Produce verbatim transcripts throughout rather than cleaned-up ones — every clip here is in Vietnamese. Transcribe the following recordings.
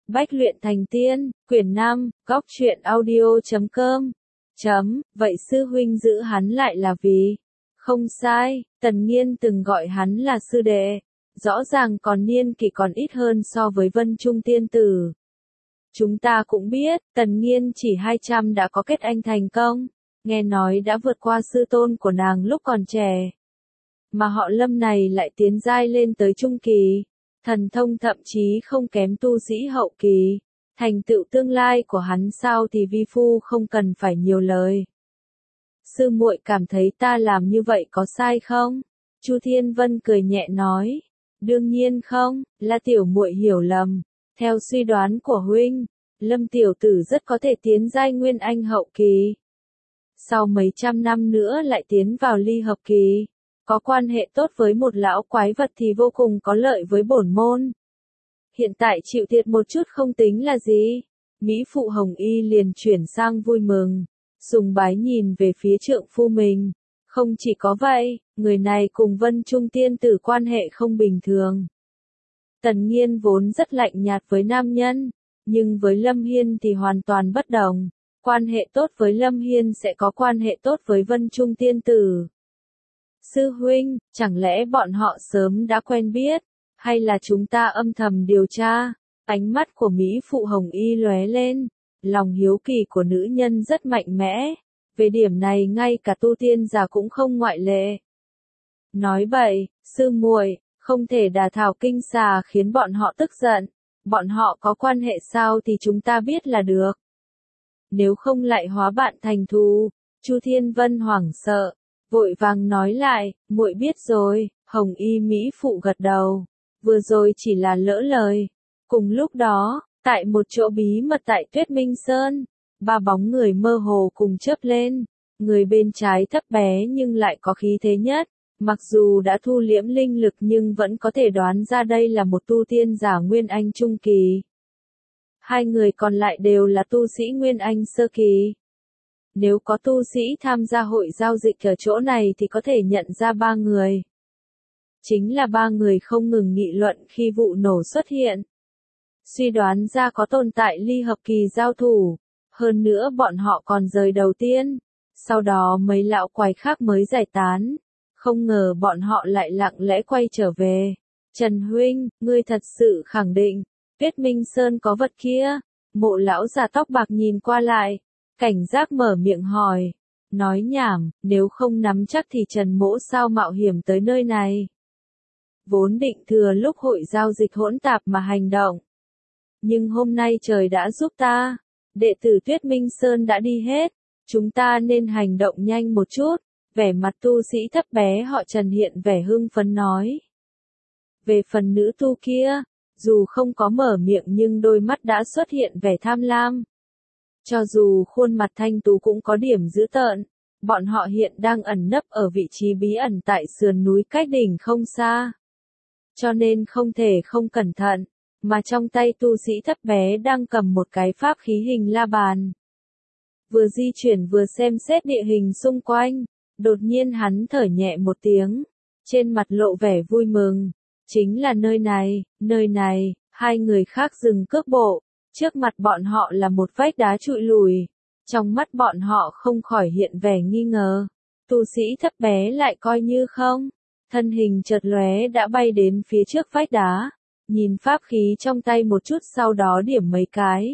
Bách luyện thành tiên, quyển năm, góc truyện audio chấm com. Chấm, vậy sư huynh giữ hắn lại là vì? Không sai, Tần Nghiên từng gọi hắn là sư đệ. Rõ ràng còn niên kỷ còn ít hơn so với Vân Trung tiên tử. Chúng ta cũng biết, Tần Nghiên chỉ hai trăm đã có kết anh thành công. Nghe nói đã vượt qua sư tôn của nàng lúc còn trẻ. Mà họ Lâm này lại tiến giai lên tới trung kỳ. Thần thông thậm chí không kém tu sĩ hậu kỳ. Thành tựu tương lai của hắn sao thì vi phu không cần phải nhiều lời. Sư muội cảm thấy ta làm như vậy có sai không? Chu Thiên Vân cười nhẹ nói. Đương nhiên không, là tiểu muội hiểu lầm. Theo suy đoán của huynh, Lâm tiểu tử rất có thể tiến giai nguyên anh hậu kỳ. Sau mấy trăm năm nữa lại tiến vào ly hợp kỳ. Có quan hệ tốt với một lão quái vật thì vô cùng có lợi với bổn môn. Hiện tại chịu thiệt một chút không tính là gì. Mỹ phụ Hồng Y liền chuyển sang vui mừng. Sùng bái nhìn về phía trượng phu mình. Không chỉ có vậy, người này cùng Vân Trung tiên tử quan hệ không bình thường. Tần Nghiên vốn rất lạnh nhạt với nam nhân, nhưng với Lâm Hiên thì hoàn toàn bất đồng. Quan hệ tốt với Lâm Hiên sẽ có quan hệ tốt với Vân Trung tiên tử. Sư huynh, chẳng lẽ bọn họ sớm đã quen biết, hay là chúng ta âm thầm điều tra? Ánh mắt của Mỹ phụ Hồng Y lóe lên, lòng hiếu kỳ của nữ nhân rất mạnh mẽ, về điểm này ngay cả tu tiên giả cũng không ngoại lệ. Nói bậy, sư muội, không thể đả thảo kinh xà khiến bọn họ tức giận, bọn họ có quan hệ sao thì chúng ta biết là được. Nếu không lại hóa bạn thành thù. Chu Thiên Vân hoảng sợ, vội vàng nói lại, muội biết rồi. Hồng Y Mỹ phụ gật đầu, vừa rồi chỉ là lỡ lời. Cùng lúc đó, tại một chỗ bí mật tại Tuyết Minh Sơn, ba bóng người mơ hồ cùng chớp lên. Người bên trái thấp bé nhưng lại có khí thế nhất, mặc dù đã thu liễm linh lực nhưng vẫn có thể đoán ra đây là một tu tiên giả Nguyên Anh trung kỳ. Hai người còn lại đều là tu sĩ Nguyên Anh sơ kỳ. Nếu có tu sĩ tham gia hội giao dịch ở chỗ này thì có thể nhận ra ba người. Chính là ba người không ngừng nghị luận khi vụ nổ xuất hiện. Suy đoán ra có tồn tại ly hợp kỳ giao thủ. Hơn nữa bọn họ còn rời đầu tiên. Sau đó mấy lão quái khác mới giải tán. Không ngờ bọn họ lại lặng lẽ quay trở về. Trần huynh, ngươi thật sự khẳng định, Tuyết Minh Sơn có vật kia. Mộ lão già tóc bạc nhìn qua lại. Cảnh giác mở miệng hỏi. Nói nhảm, nếu không nắm chắc thì Trần mỗ sao mạo hiểm tới nơi này. Vốn định thừa lúc hội giao dịch hỗn tạp mà hành động. Nhưng hôm nay trời đã giúp ta. Đệ tử Tuyết Minh Sơn đã đi hết. Chúng ta nên hành động nhanh một chút. Vẻ mặt tu sĩ thấp bé họ Trần hiện vẻ hưng phấn nói. Về phần nữ tu kia, dù không có mở miệng nhưng đôi mắt đã xuất hiện vẻ tham lam. Cho dù khuôn mặt thanh tú cũng có điểm dữ tợn, bọn họ hiện đang ẩn nấp ở vị trí bí ẩn tại sườn núi cách đỉnh không xa. Cho nên không thể không cẩn thận, mà trong tay tu sĩ thấp bé đang cầm một cái pháp khí hình la bàn. Vừa di chuyển vừa xem xét địa hình xung quanh, đột nhiên hắn thở nhẹ một tiếng, trên mặt lộ vẻ vui mừng. Chính là nơi này, nơi này. Hai người khác dừng cước bộ. Trước mặt bọn họ là một vách đá trụi lùi. Trong mắt bọn họ không khỏi hiện vẻ nghi ngờ. Tu sĩ thấp bé lại coi như không. Thân hình chợt lóe đã bay đến phía trước vách đá. Nhìn pháp khí trong tay một chút sau đó điểm mấy cái.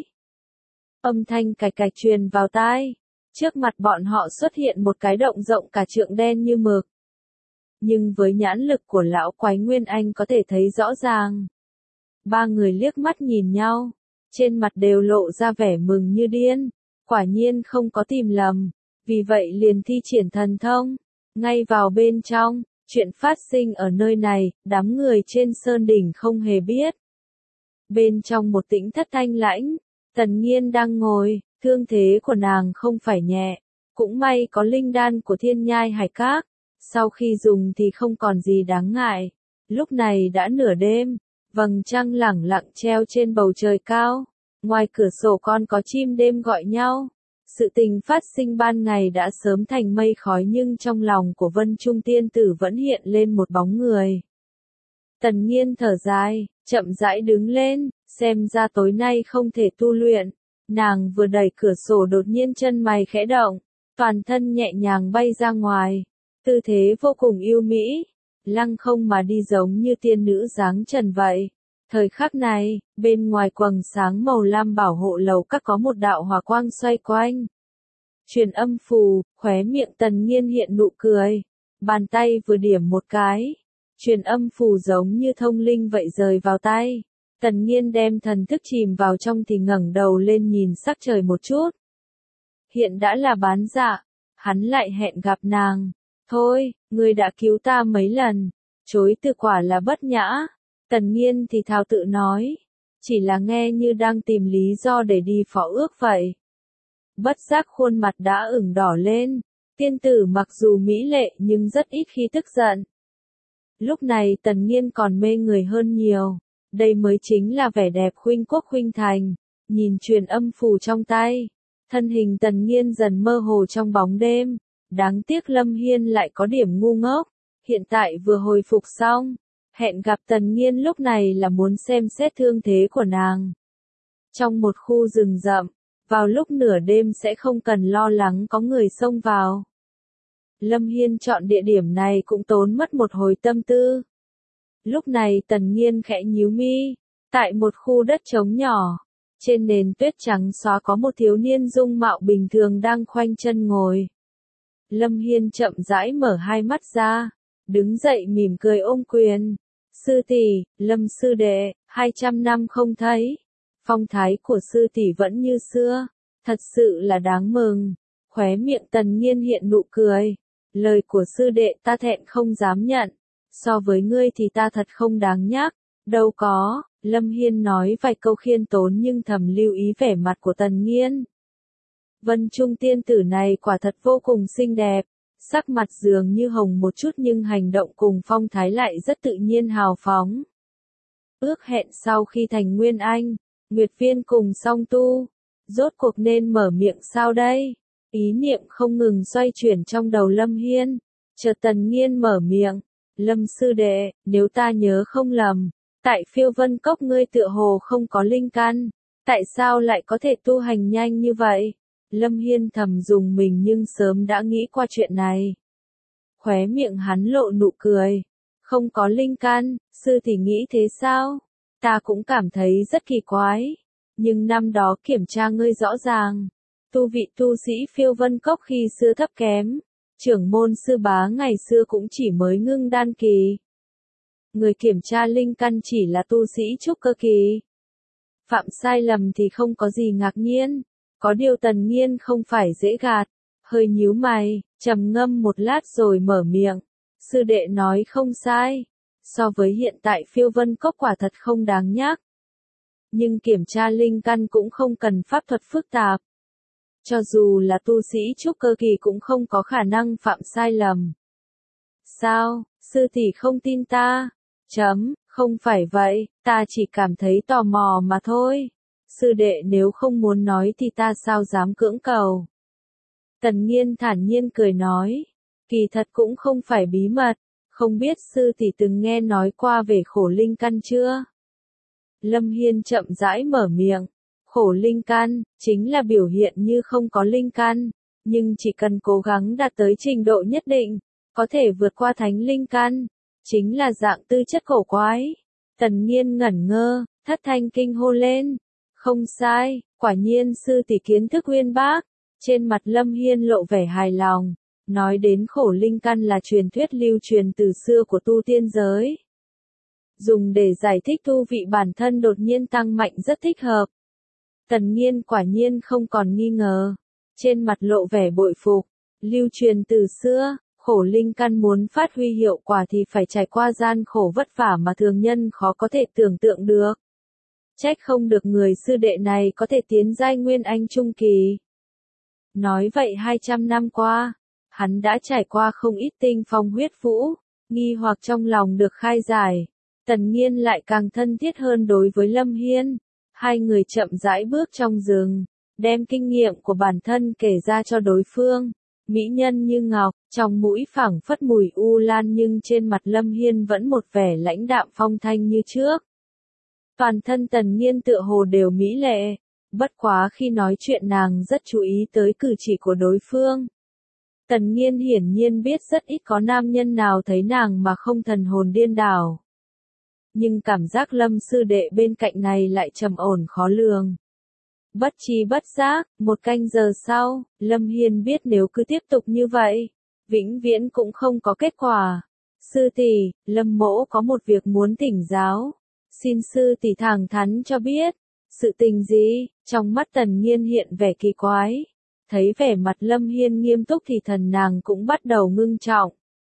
Âm thanh cạch cạch truyền vào tai. Trước mặt bọn họ xuất hiện một cái động rộng cả trượng đen như mực. Nhưng với nhãn lực của lão quái Nguyên Anh có thể thấy rõ ràng. Ba người liếc mắt nhìn nhau. Trên mặt đều lộ ra vẻ mừng như điên. Quả nhiên không có tìm lầm. Vì vậy liền thi triển thần thông. Ngay vào bên trong, chuyện phát sinh ở nơi này, đám người trên sơn đỉnh không hề biết. Bên trong một tĩnh thất thanh lãnh, Tần Nghiên đang ngồi, thương thế của nàng không phải nhẹ. Cũng may có linh đan của Thiên Nhai Hải Các. Sau khi dùng thì không còn gì đáng ngại. Lúc này đã nửa đêm. Vầng trăng lẳng lặng treo trên bầu trời cao. Ngoài cửa sổ còn có chim đêm gọi nhau. Sự tình phát sinh ban ngày đã sớm thành mây khói nhưng trong lòng của Vân Trung tiên tử vẫn hiện lên một bóng người. Tần Nghiên thở dài, chậm rãi đứng lên, xem ra tối nay không thể tu luyện. Nàng vừa đẩy cửa sổ đột nhiên chân mày khẽ động, toàn thân nhẹ nhàng bay ra ngoài, tư thế vô cùng yêu mỹ, lăng không mà đi giống như tiên nữ dáng trần vậy. Thời khắc này, bên ngoài quầng sáng màu lam bảo hộ lầu các có một đạo hỏa quang xoay quanh. Truyền âm phù, khóe miệng Tần Nghiên hiện nụ cười, bàn tay vừa điểm một cái, truyền âm phù giống như thông linh vậy rời vào tay. Tần Nghiên đem thần thức chìm vào trong thì ngẩng đầu lên nhìn sắc trời một chút. Hiện đã là bán dạ, hắn lại hẹn gặp nàng. Thôi, ngươi đã cứu ta mấy lần, chối từ quả là bất nhã. Tần Nghiên thì thào tự nói, chỉ là nghe như đang tìm lý do để đi phó ước vậy. Bất giác khuôn mặt đã ửng đỏ lên, tiên tử mặc dù mỹ lệ nhưng rất ít khi tức giận. Lúc này Tần Nghiên còn mê người hơn nhiều, đây mới chính là vẻ đẹp khuynh quốc khuynh thành. Nhìn truyền âm phù trong tay, thân hình Tần Nghiên dần mơ hồ trong bóng đêm, đáng tiếc Lâm Hiên lại có điểm ngu ngốc, hiện tại vừa hồi phục xong. Hẹn gặp Tần Nghiên lúc này là muốn xem xét thương thế của nàng. Trong một khu rừng rậm, vào lúc nửa đêm sẽ không cần lo lắng có người xông vào. Lâm Hiên chọn địa điểm này cũng tốn mất một hồi tâm tư. Lúc này Tần Nghiên khẽ nhíu mi, tại một khu đất trống nhỏ, trên nền tuyết trắng xóa có một thiếu niên dung mạo bình thường đang khoanh chân ngồi. Lâm Hiên chậm rãi mở hai mắt ra, đứng dậy mỉm cười ôm quyền. Sư tỷ, Lâm sư đệ, hai trăm năm không thấy. Phong thái của sư tỷ vẫn như xưa, thật sự là đáng mừng. Khóe miệng Tần Nghiên hiện nụ cười. Lời của sư đệ ta thẹn không dám nhận. So với ngươi thì ta thật không đáng nhắc. Đâu có, Lâm Hiên nói vài câu khiêm tốn nhưng thầm lưu ý vẻ mặt của Tần Nghiên. Vân Trung tiên tử này quả thật vô cùng xinh đẹp. Sắc mặt dường như hồng một chút nhưng hành động cùng phong thái lại rất tự nhiên hào phóng. Ước hẹn sau khi thành Nguyên Anh, Nguyệt Viên cùng song tu, rốt cuộc nên mở miệng sao đây? Ý niệm không ngừng xoay chuyển trong đầu Lâm Hiên, chợt Tần Nghiên mở miệng, Lâm sư đệ, nếu ta nhớ không lầm, tại Phiêu Vân Cốc ngươi tựa hồ không có linh căn, tại sao lại có thể tu hành nhanh như vậy? Lâm Hiên thầm dùng mình nhưng sớm đã nghĩ qua chuyện này. Khóe miệng hắn lộ nụ cười. Không có linh căn, sư thì nghĩ thế sao? Ta cũng cảm thấy rất kỳ quái. Nhưng năm đó kiểm tra ngươi rõ ràng. Tu vị tu sĩ Phiêu Vân Cốc khi xưa thấp kém. Trưởng môn sư bá ngày xưa cũng chỉ mới ngưng đan kỳ. Người kiểm tra linh căn chỉ là tu sĩ trúc cơ kỳ. Phạm sai lầm thì không có gì ngạc nhiên. Có điều Tần Nghiên không phải dễ gạt, hơi nhíu mày, trầm ngâm một lát rồi mở miệng. Sư đệ nói không sai, so với hiện tại Phiêu Vân Cốc quả thật không đáng nhắc. Nhưng kiểm tra linh căn cũng không cần pháp thuật phức tạp. Cho dù là tu sĩ trúc cơ kỳ cũng không có khả năng phạm sai lầm. Sao, sư tỷ không tin ta? Chấm, không phải vậy, ta chỉ cảm thấy tò mò mà thôi. Sư đệ nếu không muốn nói thì ta sao dám cưỡng cầu. Tần Nghiên thản nhiên cười nói, kỳ thật cũng không phải bí mật, không biết sư tỷ từng nghe nói qua về khổ linh căn chưa? Lâm Hiên chậm rãi mở miệng, khổ linh căn, chính là biểu hiện như không có linh căn, nhưng chỉ cần cố gắng đạt tới trình độ nhất định, có thể vượt qua thánh linh căn, chính là dạng tư chất cổ quái. Tần Nghiên ngẩn ngơ, thất thanh kinh hô lên. Không sai, quả nhiên sư tỷ kiến thức uyên bác. Trên mặt Lâm Hiên lộ vẻ hài lòng, nói đến khổ linh căn là truyền thuyết lưu truyền từ xưa của tu tiên giới. Dùng để giải thích tu vị bản thân đột nhiên tăng mạnh rất thích hợp. Tần Nghiên quả nhiên không còn nghi ngờ, trên mặt lộ vẻ bội phục, lưu truyền từ xưa, khổ linh căn muốn phát huy hiệu quả thì phải trải qua gian khổ vất vả mà thường nhân khó có thể tưởng tượng được. Trách không được người sư đệ này có thể tiến giai Nguyên Anh trung kỳ. Nói vậy hai trăm năm qua, hắn đã trải qua không ít tinh phong huyết vũ, nghi hoặc trong lòng được khai giải. Tần Nghiên lại càng thân thiết hơn đối với Lâm Hiên. Hai người chậm rãi bước trong rừng, đem kinh nghiệm của bản thân kể ra cho đối phương. Mỹ nhân như ngọc, trong mũi phảng phất mùi u lan nhưng trên mặt Lâm Hiên vẫn một vẻ lãnh đạm phong thanh như trước. Toàn thân Tần Nghiên tựa hồ đều mỹ lệ, bất quá khi nói chuyện nàng rất chú ý tới cử chỉ của đối phương. Tần Nghiên hiển nhiên biết rất ít có nam nhân nào thấy nàng mà không thần hồn điên đảo. Nhưng cảm giác Lâm sư đệ bên cạnh này lại trầm ổn khó lường. Bất tri bất giác, một canh giờ sau, Lâm Hiên biết nếu cứ tiếp tục như vậy, vĩnh viễn cũng không có kết quả. Sư tỷ, Lâm mỗ có một việc muốn thỉnh giáo. Xin sư tỷ thẳng thắn cho biết. Sự tình gì? Trong mắt Tần Nghiên hiện vẻ kỳ quái. Thấy vẻ mặt Lâm Hiên nghiêm túc thì thần nàng cũng bắt đầu ngưng trọng.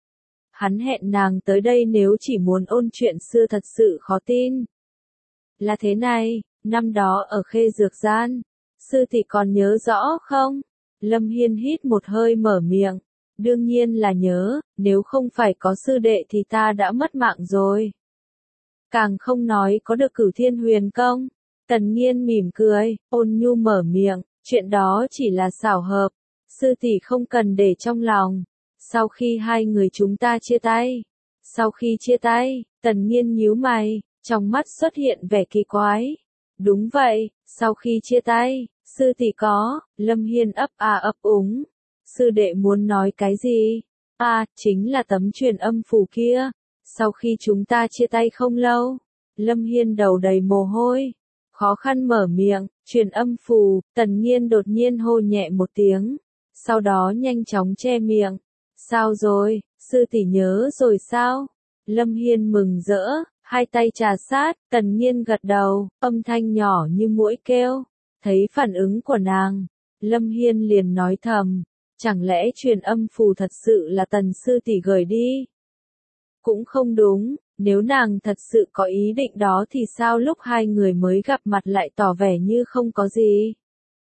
Hắn hẹn nàng tới đây nếu chỉ muốn ôn chuyện xưa thật sự khó tin. Là thế này, năm đó ở Khê Dược Gian, sư tỷ còn nhớ rõ không? Lâm Hiên hít một hơi mở miệng. Đương nhiên là nhớ, nếu không phải có sư đệ thì ta đã mất mạng rồi. Càng không nói có được Cửu Thiên Huyền Công. Tần Nghiên mỉm cười, ôn nhu mở miệng, chuyện đó chỉ là xảo hợp, sư tỷ không cần để trong lòng. Sau khi hai người chúng ta chia tay, sau khi chia tay, Tần Nghiên nhíu mày, trong mắt xuất hiện vẻ kỳ quái. Đúng vậy, sau khi chia tay, sư tỷ có, Lâm Hiên ấp a ấp úng. Sư đệ muốn nói cái gì? À, chính là tấm truyền âm phù kia. Sau khi chúng ta chia tay không lâu, Lâm Hiên đầu đầy mồ hôi, khó khăn mở miệng, truyền âm phù. Tần Nghiên đột nhiên hô nhẹ một tiếng, sau đó nhanh chóng che miệng. Sao rồi, sư tỷ nhớ rồi sao? Lâm Hiên mừng rỡ, hai tay trà sát. Tần Nghiên gật đầu, âm thanh nhỏ như muỗi kêu. Thấy phản ứng của nàng, Lâm Hiên liền nói thầm, chẳng lẽ truyền âm phù thật sự là Tần sư tỷ gửi đi? Cũng không đúng, nếu nàng thật sự có ý định đó thì sao lúc hai người mới gặp mặt lại tỏ vẻ như không có gì?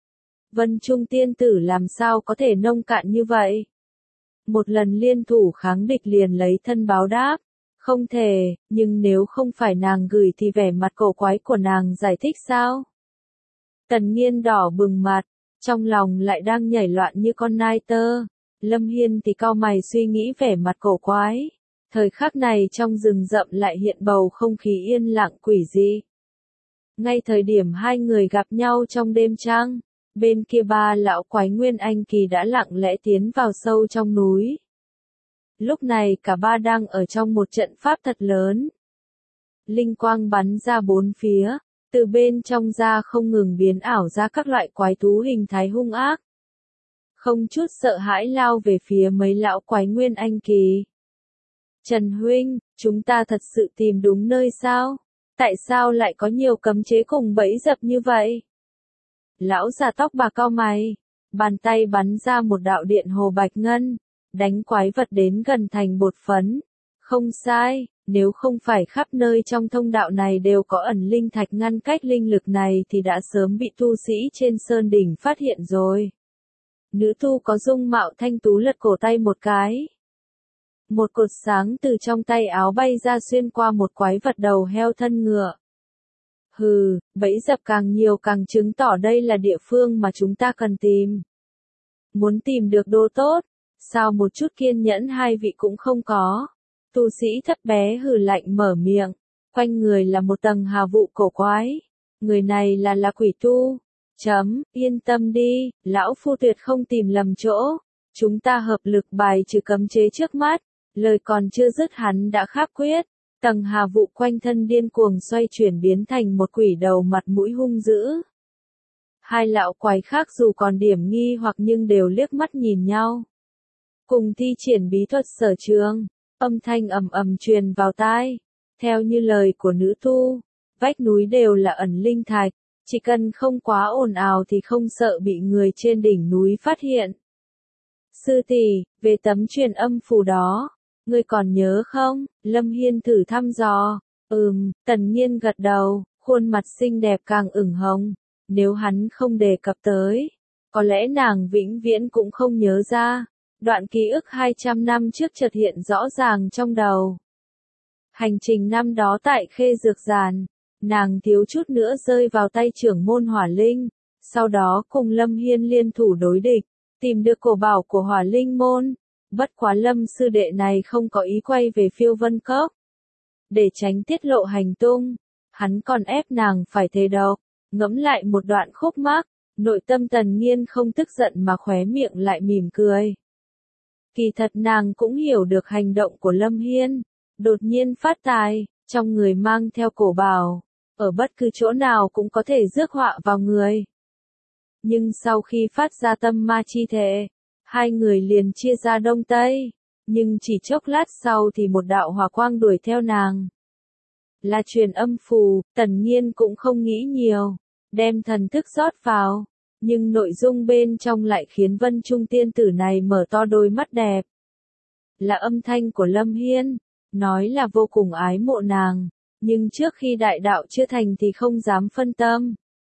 Vân Trung tiên tử làm sao có thể nông cạn như vậy? Một lần liên thủ kháng địch liền lấy thân báo đáp. Không thể, nhưng nếu không phải nàng gửi thì vẻ mặt cổ quái của nàng giải thích sao? Tần Nghiên đỏ bừng mặt, trong lòng lại đang nhảy loạn như con nai tơ. Lâm Hiên thì cau mày suy nghĩ vẻ mặt cổ quái. Thời khắc này trong rừng rậm lại hiện bầu không khí yên lặng quỷ dị. Ngay thời điểm hai người gặp nhau trong đêm trăng, bên kia ba lão quái Nguyên Anh Kỳ đã lặng lẽ tiến vào sâu trong núi. Lúc này cả ba đang ở trong một trận pháp thật lớn. Linh quang bắn ra bốn phía, từ bên trong ra không ngừng biến ảo ra các loại quái thú hình thái hung ác. Không chút sợ hãi lao về phía mấy lão quái Nguyên Anh Kỳ. Trần huynh, chúng ta thật sự tìm đúng nơi sao? Tại sao lại có nhiều cấm chế cùng bẫy dập như vậy? Lão già tóc bạc cau mày, bàn tay bắn ra một đạo điện hồ bạch ngân, đánh quái vật đến gần thành bột phấn. Không sai, nếu không phải khắp nơi trong thông đạo này đều có ẩn linh thạch ngăn cách linh lực này thì đã sớm bị tu sĩ trên sơn đỉnh phát hiện rồi. Nữ tu có dung mạo thanh tú lật cổ tay một cái. Một cột sáng từ trong tay áo bay ra xuyên qua một quái vật đầu heo thân ngựa. Hừ, bẫy dập càng nhiều càng chứng tỏ đây là địa phương mà chúng ta cần tìm. Muốn tìm được đồ tốt, sao một chút kiên nhẫn hai vị cũng không có. Tu sĩ thấp bé hừ lạnh mở miệng, quanh người là một tầng hà vụ cổ quái. Người này là là quỷ tu. Chấm, yên tâm đi, lão phu tuyệt không tìm lầm chỗ. Chúng ta hợp lực bài trừ cấm chế trước mắt. Lời còn chưa dứt hắn đã kháp quyết. Tầng hà vụ quanh thân điên cuồng xoay chuyển biến thành một quỷ đầu mặt mũi hung dữ. Hai lão quái khác dù còn điểm nghi hoặc nhưng đều liếc mắt nhìn nhau. Cùng thi triển bí thuật sở trường, âm thanh ầm ầm truyền vào tai. Theo như lời của nữ tu, vách núi đều là ẩn linh thạch, chỉ cần không quá ồn ào thì không sợ bị người trên đỉnh núi phát hiện. Sư tỷ, về tấm truyền âm phù đó, ngươi còn nhớ không? Lâm Hiên thử thăm dò. Ừm, Tần Nghiên gật đầu, khuôn mặt xinh đẹp càng ửng hồng. Nếu hắn không đề cập tới, có lẽ nàng vĩnh viễn cũng không nhớ ra. Đoạn ký ức hai trăm năm trước chợt hiện rõ ràng trong đầu. Hành trình năm đó tại Khê Dược Giàn, nàng thiếu chút nữa rơi vào tay trưởng môn Hỏa Linh. Sau đó cùng Lâm Hiên liên thủ đối địch, tìm được cổ bảo của Hỏa Linh môn. Bất quá Lâm sư đệ này không có ý quay về Phiêu Vân Cốc. Để tránh tiết lộ hành tung, hắn còn ép nàng phải thề độc. Ngẫm lại một đoạn khúc mắc, nội tâm Tần Nghiên không tức giận mà khóe miệng lại mỉm cười. Kỳ thật nàng cũng hiểu được hành động của Lâm Hiên, đột nhiên phát tài, trong người mang theo cổ bào, ở bất cứ chỗ nào cũng có thể rước họa vào người. Nhưng sau khi phát ra tâm ma chi thể, hai người liền chia ra đông tây, nhưng chỉ chốc lát sau thì một đạo hỏa quang đuổi theo nàng. Là truyền âm phù, Tần Nghiên cũng không nghĩ nhiều, đem thần thức rót vào, nhưng nội dung bên trong lại khiến Vân Trung tiên tử này mở to đôi mắt đẹp. Là âm thanh của Lâm Hiên, nói là vô cùng ái mộ nàng, nhưng trước khi đại đạo chưa thành thì không dám phân tâm.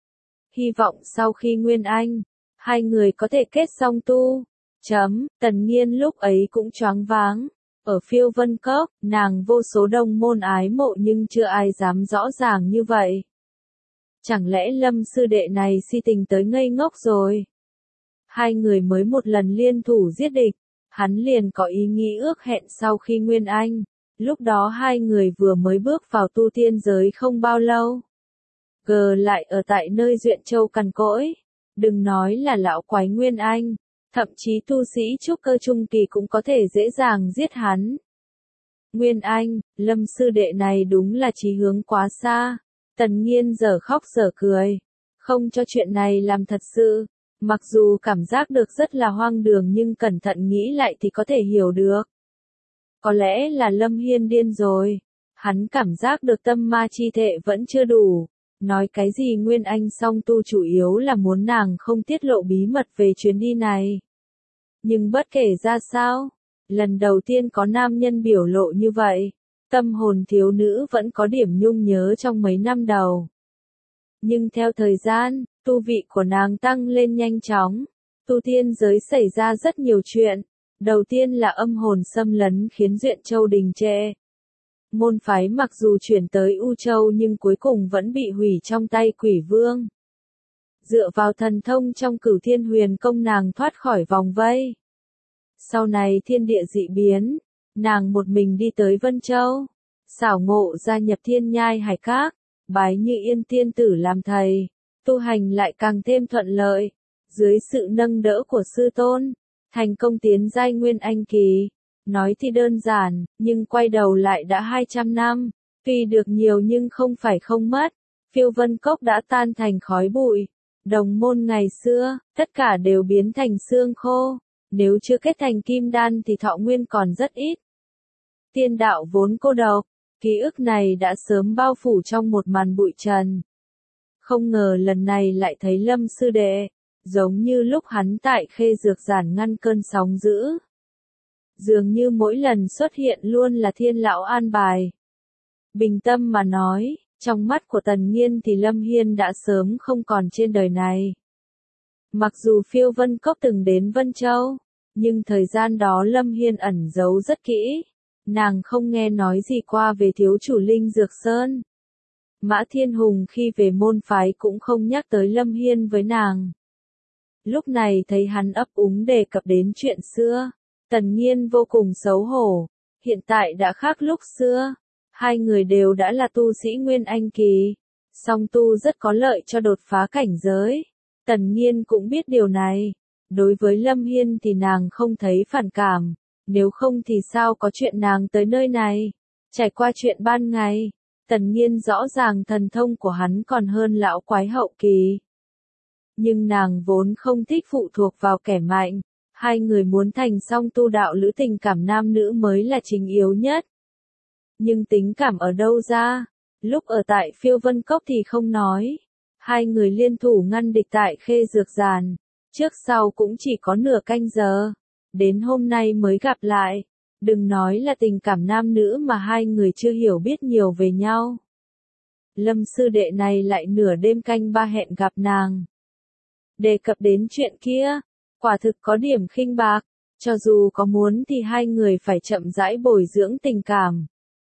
Hy vọng sau khi Nguyên Anh, hai người có thể kết song tu. Chấm, Tần Nghiên lúc ấy cũng choáng váng. Ở Phiêu Vân Cốc, nàng vô số đồng môn ái mộ nhưng chưa ai dám rõ ràng như vậy. Chẳng lẽ Lâm sư đệ này si tình tới ngây ngốc rồi? Hai người mới một lần liên thủ giết địch, hắn liền có ý nghĩ ước hẹn sau khi Nguyên Anh. Lúc đó hai người vừa mới bước vào tu tiên giới không bao lâu. Gờ lại ở tại nơi Duyện Châu cằn cỗi. Đừng nói là lão quái Nguyên Anh, thậm chí tu sĩ trúc cơ trung kỳ cũng có thể dễ dàng giết hắn. Nguyên Anh, Lâm sư đệ này đúng là chí hướng quá xa. Tần Nghiên giờ khóc giờ cười, không cho chuyện này làm thật sự. Mặc dù cảm giác được rất là hoang đường nhưng cẩn thận nghĩ lại thì có thể hiểu được. Có lẽ là Lâm Hiên điên rồi. Hắn cảm giác được tâm ma chi thể vẫn chưa đủ. Nói cái gì Nguyên Anh song tu chủ yếu là muốn nàng không tiết lộ bí mật về chuyến đi này. Nhưng bất kể ra sao, lần đầu tiên có nam nhân biểu lộ như vậy, tâm hồn thiếu nữ vẫn có điểm nhung nhớ trong mấy năm đầu. Nhưng theo thời gian, tu vị của nàng tăng lên nhanh chóng, tu tiên giới xảy ra rất nhiều chuyện. Đầu tiên là âm hồn xâm lấn khiến Duyện Châu đình trệ. Môn phái mặc dù chuyển tới U Châu nhưng cuối cùng vẫn bị hủy trong tay Quỷ Vương. Dựa vào thần thông trong Cửu Thiên Huyền Công nàng thoát khỏi vòng vây. Sau này thiên địa dị biến, nàng một mình đi tới Vân Châu, xảo ngộ gia nhập Thiên Nhai Hải Các, bái Như Yên tiên tử làm thầy, tu hành lại càng thêm thuận lợi, dưới sự nâng đỡ của sư tôn, thành công tiến giai Nguyên Anh kỳ. Nói thì đơn giản, nhưng quay đầu lại đã hai trăm năm, tuy được nhiều nhưng không phải không mất. Phiêu Vân Cốc đã tan thành khói bụi, đồng môn ngày xưa, tất cả đều biến thành xương khô, nếu chưa kết thành kim đan thì thọ nguyên còn rất ít. Tiên đạo vốn cô độc, ký ức này đã sớm bao phủ trong một màn bụi trần. Không ngờ lần này lại thấy Lâm sư đệ, giống như lúc hắn tại Khê Dược Giản ngăn cơn sóng dữ. Dường như mỗi lần xuất hiện luôn là thiên lão an bài. Bình tâm mà nói, trong mắt của Tần Nghiên thì Lâm Hiên đã sớm không còn trên đời này. Mặc dù Phiêu Vân Cốc từng đến Vân Châu, nhưng thời gian đó Lâm Hiên ẩn giấu rất kỹ. Nàng không nghe nói gì qua về thiếu chủ Linh Dược Sơn. Mã Thiên Hùng khi về môn phái cũng không nhắc tới Lâm Hiên với nàng. Lúc này thấy hắn ấp úng đề cập đến chuyện xưa. Tần Nghiên vô cùng xấu hổ, hiện tại đã khác lúc xưa, hai người đều đã là tu sĩ Nguyên Anh kỳ, song tu rất có lợi cho đột phá cảnh giới. Tần Nghiên cũng biết điều này, đối với Lâm Hiên thì nàng không thấy phản cảm, nếu không thì sao có chuyện nàng tới nơi này. Trải qua chuyện ban ngày, Tần Nghiên rõ ràng thần thông của hắn còn hơn lão quái hậu kỳ. Nhưng nàng vốn không thích phụ thuộc vào kẻ mạnh. Hai người muốn thành song tu đạo lữ tình cảm nam nữ mới là chính yếu nhất. Nhưng tính cảm ở đâu ra? Lúc ở tại Phiêu Vân Cốc thì không nói. Hai người liên thủ ngăn địch tại Khê Dược Giản. Trước sau cũng chỉ có nửa canh giờ. Đến hôm nay mới gặp lại. Đừng nói là tình cảm nam nữ mà hai người chưa hiểu biết nhiều về nhau. Lâm sư đệ này lại nửa đêm canh ba hẹn gặp nàng. Đề cập đến chuyện kia. Quả thực có điểm khinh bạc, cho dù có muốn thì hai người phải chậm rãi bồi dưỡng tình cảm.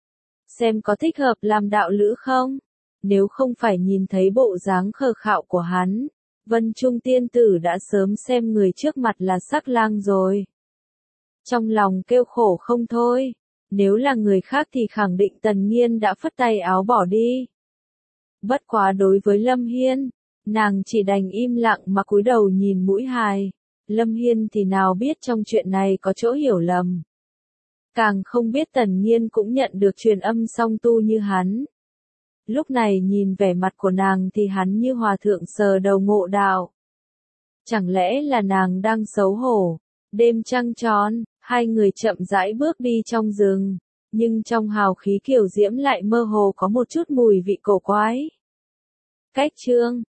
Xem có thích hợp làm đạo lữ không? Nếu không phải nhìn thấy bộ dáng khờ khạo của hắn, Vân Trung tiên tử đã sớm xem người trước mặt là sắc lang rồi. Trong lòng kêu khổ không thôi, nếu là người khác thì khẳng định Tần Nghiên đã phất tay áo bỏ đi. Bất quá đối với Lâm Hiên, nàng chỉ đành im lặng mà cúi đầu nhìn mũi hài. Lâm Hiên thì nào biết trong chuyện này có chỗ hiểu lầm. Càng không biết Tần Nghiên cũng nhận được truyền âm song tu như hắn. Lúc này nhìn vẻ mặt của nàng thì hắn như hòa thượng sờ đầu ngộ đạo. Chẳng lẽ là nàng đang xấu hổ? Đêm trăng tròn, hai người chậm rãi bước đi trong rừng, nhưng trong hào khí kiều diễm lại mơ hồ có một chút mùi vị cổ quái. Cách chương